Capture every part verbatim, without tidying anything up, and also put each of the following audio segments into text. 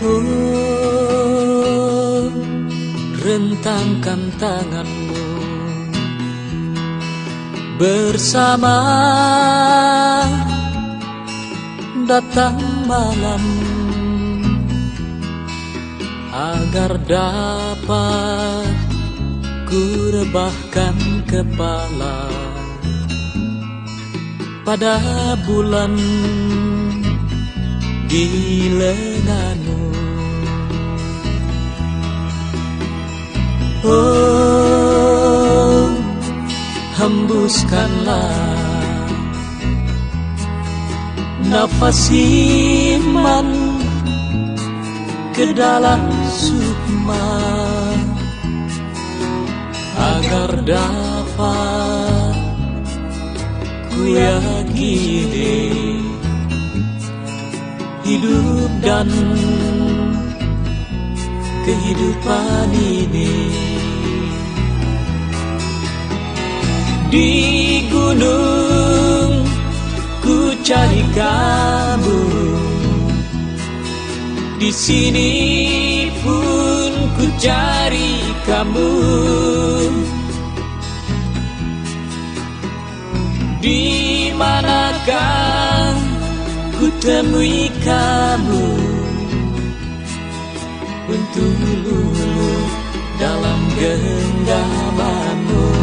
Oh, rentangkan tanganmu bersama datang malam, agar dapat ku rebahkan kepala pada bulan di lenganmu. Oh, hembuskanlah nafas iman ke dalam sukma, agar dapat ku yakini hidup dan kehidupan ini. Di gunung ku cari kamu, di sini pun ku cari kamu. Di manakah ku temui kamu untuk luluh dalam genggamanmu.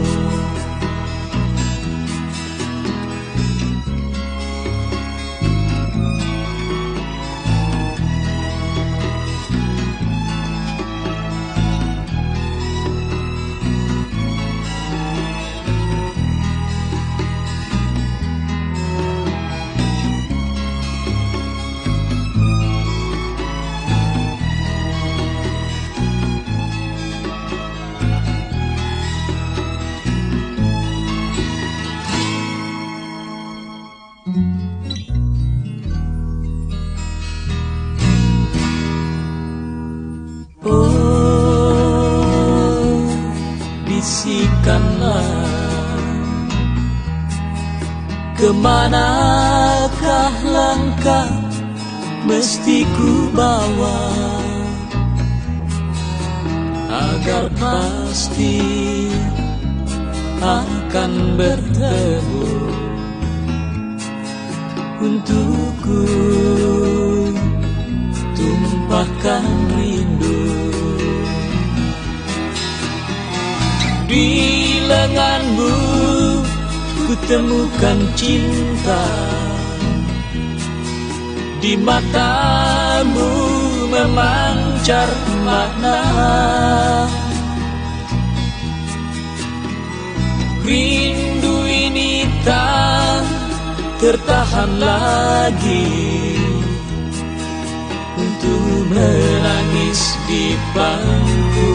Oh, bisikanlah, kemanakah langkah mesti ku bawa, agar pasti akan bertemu untukku tumpahkan rindu. Di lenganmu ku temukan cinta, di matamu memancar makna. Rindu ini tak tertahan lagi untuk menangis di bangku